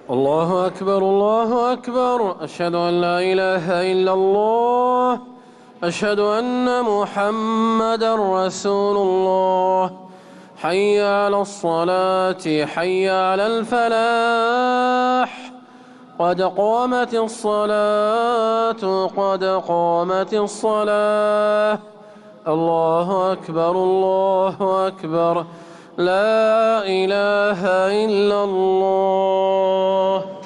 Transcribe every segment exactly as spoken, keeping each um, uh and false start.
الله أكبر الله أكبر. أشهد أن لا إله إلا الله. أشهد أن محمدا رسول الله. حي على الصلاة حي على الفلاح. قد قامت الصلاة قد قامت الصلاة. الله أكبر الله أكبر. لا إله إلا الله.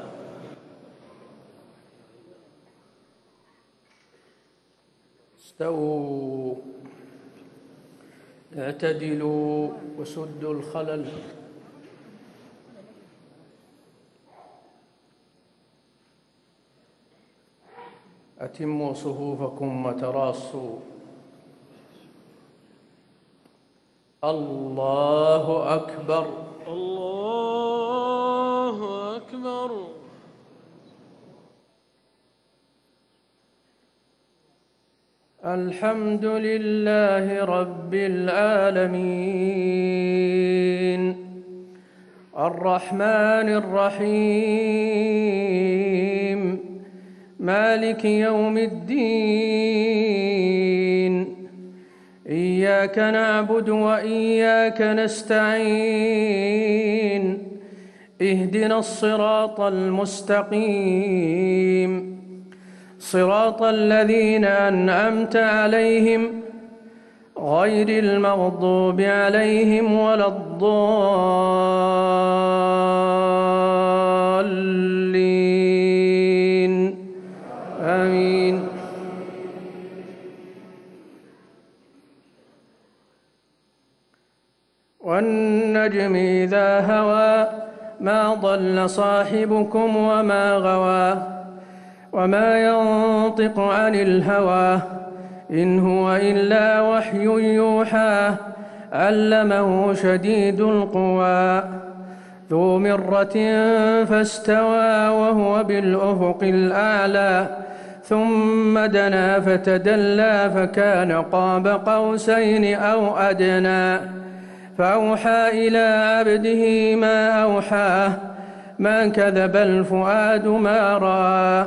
استووا اعتدلوا وسدوا الخلل. أتموا صفوفكم وتراصوا. الله أكبر الله أكبر. الحمد لله رب العالمين الرحمن الرحيم مالك يوم الدين. إياك نعبد وإياك نستعين. اهدنا الصراط المستقيم صراط الذين أنعمت عليهم غير المغضوب عليهم ولا الضالين. آمين. والنجم إذا هوى ما ضل صاحبكم وما غوى وما ينطق عن الهوى إن هو إلا وحي يوحى. علمه شديد القوى ذو مرة فاستوى وهو بالأفق الأعلى. ثم دنا فتدلى فكان قاب قوسين أو أدنى. فأوحى إلى عبده ما أوحاه ما كذب الفؤاد ما رأى.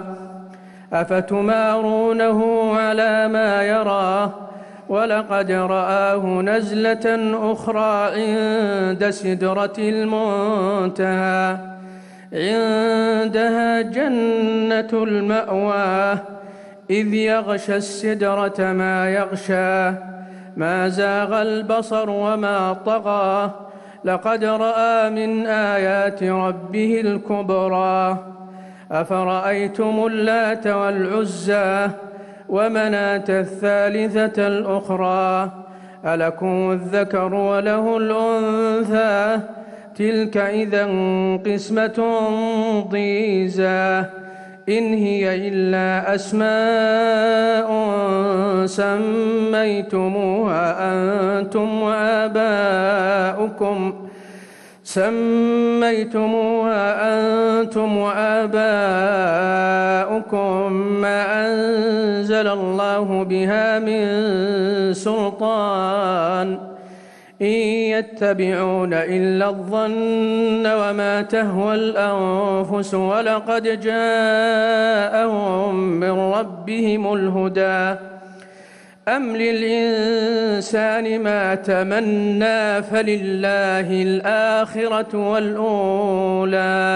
أفتمارونه على ما يرى ولقد رآه نزلة أخرى عند سدرة المنتهى. عندها جنة المأوى إذ يغشى السدرة ما يغشى. ما زاغ البصر وما طغى لقد رأى من آيات ربه الكبرى. أفرأيتم اللات والعزى ومناة الثالثة الأخرى ألكم الذكر وله الأنثى تلك إذا قسمة ضيزى. إن هي إلا أسماء سميتموها أنتم وآباؤكم سميتموها أنتم وآباؤكم ما أنزل الله بها من سلطان إن يتبعون إلا الظن وما تهوى الأنفس ولقد جاءهم من ربهم الهدى. أم للإنسان ما تمنى فلله الآخرة والأولى.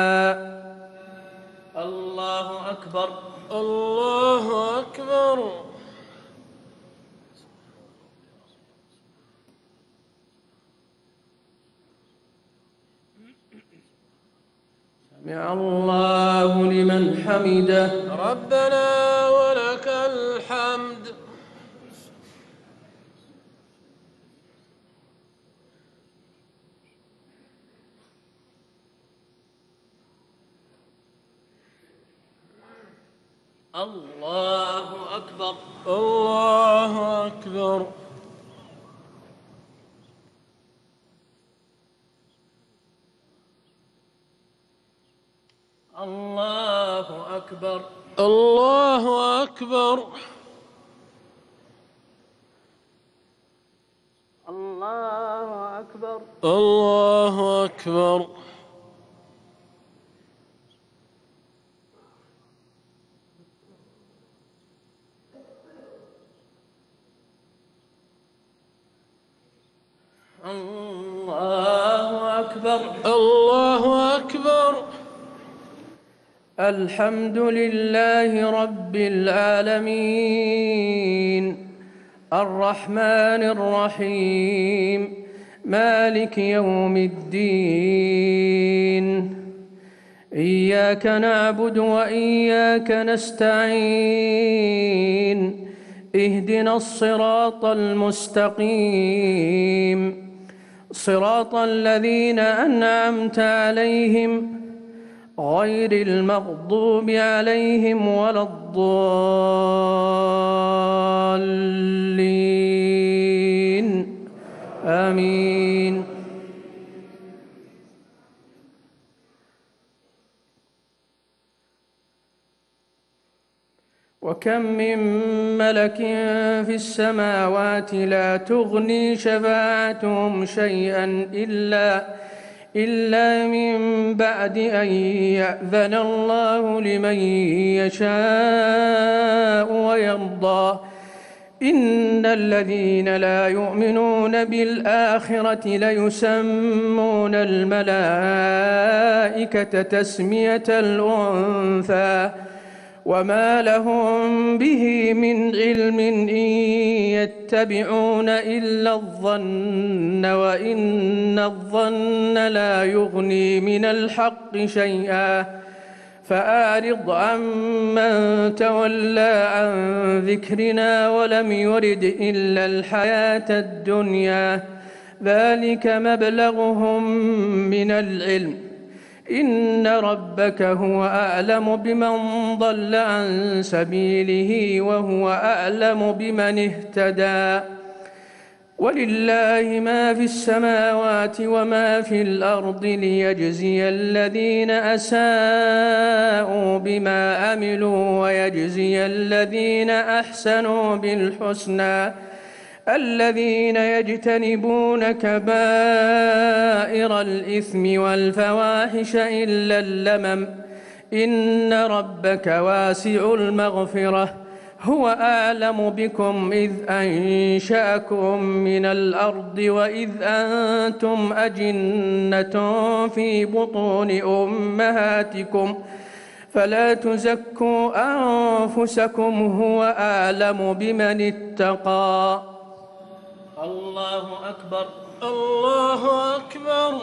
الله أكبر الله أكبر. سمع الله لمن حمده. ربنا ولك الحمد. الله أكبر الله أكبر. الله أكبر الله أكبر. الله أكبر الله أكبر. أكبر. الله أكبر. الحمد لله رب العالمين الرحمن الرحيم مالك يوم الدين. إياك نعبد وإياك نستعين. اهدنا الصراط المستقيم صراط الذين أنعمت عليهم غير المغضوب عليهم ولا الضالين. آمين. وكم من ملك في السماوات لا تغني شفاعتهم شيئا إلا إلا من بعد أن يأذن الله لمن يشاء ويرضى. إن الذين لا يؤمنون بالآخرة ليسمون الملائكة تسمية الأنثى وما لهم به من علم إن يتبعون إلا الظن وإن الظن لا يغني من الحق شيئا. فأعرض عمن تولى عن ذكرنا ولم يرد إلا الحياة الدنيا ذلك مبلغهم من العلم. إن ربك هو أعلم بمن ضل عن سبيله وهو أعلم بمن اهتدى. ولله ما في السماوات وما في الأرض ليجزي الذين أساءوا بما عملوا ويجزي الذين أحسنوا بالحسنى الذين يجتنبون كبائر الإثم والفواحش إلا اللمم. إن ربك واسع المغفرة هو أعلم بكم إذ أنشأكم من الأرض وإذ أنتم أجنة في بطون أمهاتكم فلا تزكوا أنفسكم هو أعلم بمن اتقى. الله أكبر. الله أكبر.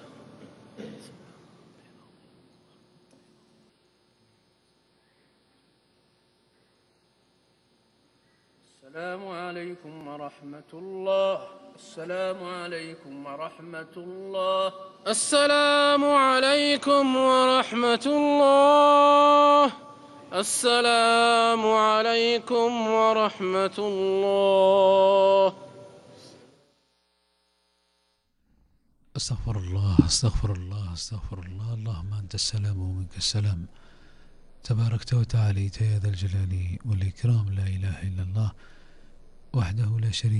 السلام عليكم ورحمة الله. السلام عليكم ورحمة الله. السلام عليكم ورحمة الله. السلام عليكم ورحمة الله. استغفر الله استغفر الله استغفر الله. اللهم أنت السلام ومنك السلام تباركت وتعاليت يا ذا الجلال والإكرام. لا إله إلا الله وحده لا شريك